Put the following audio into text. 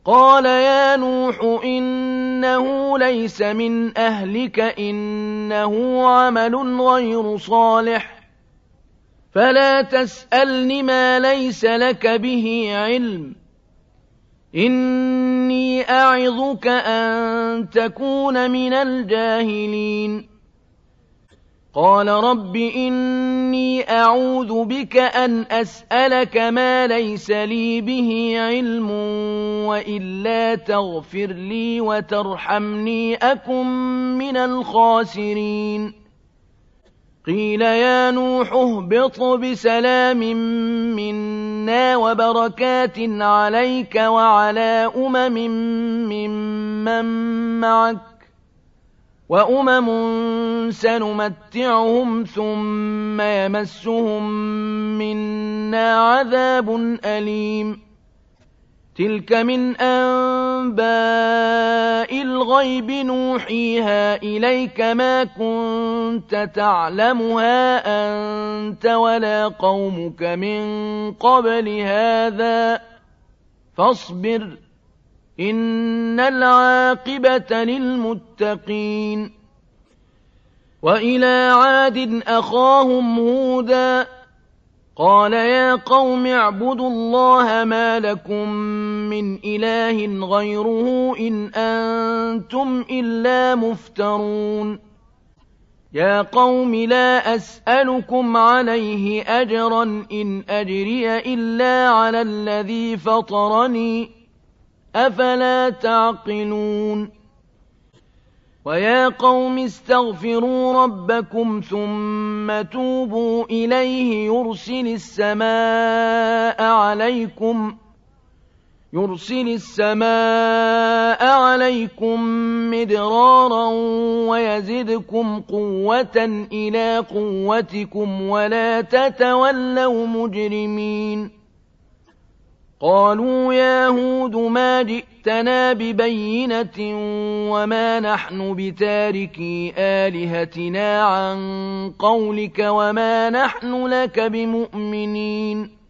قال يا نوح إنه ليس من أهلك إنه عمل غير صالح فلا تسألني ما ليس لك به علم إني أعظك أن تكون من الجاهلين قال رب إني أعوذ بك أن أسألك ما ليس لي به علم وإلا تغفر لي وترحمني أكن من الخاسرين قيل يا نوح اهبط بسلام منا وبركات عليك وعلى ممن معك وأمم سنمتعهم ثم يمسهم منا عذاب أليم تلك من أنباء الغيب نوحيها إليك ما كنت تعلمها أنت ولا قومك من قبل هذا فاصبر إن العاقبة للمتقين وإلى عاد أخاهم هودا قال يا قوم اعبدوا الله ما لكم من إله غيره إن أنتم إلا مفترون يا قوم لا أسألكم عليه أجرا إن أجري إلا على الذي فطرني أفلا تعقلون ويا قوم استغفروا ربكم ثم توبوا إليه يرسل السماء عليكم مدرارا ويزدكم قوة إلى قوتكم ولا تتولوا مجرمين قالوا يا هود ما جئتنا ببينة وما نحن بتاركي آلهتنا عن قولك وما نحن لك بمؤمنين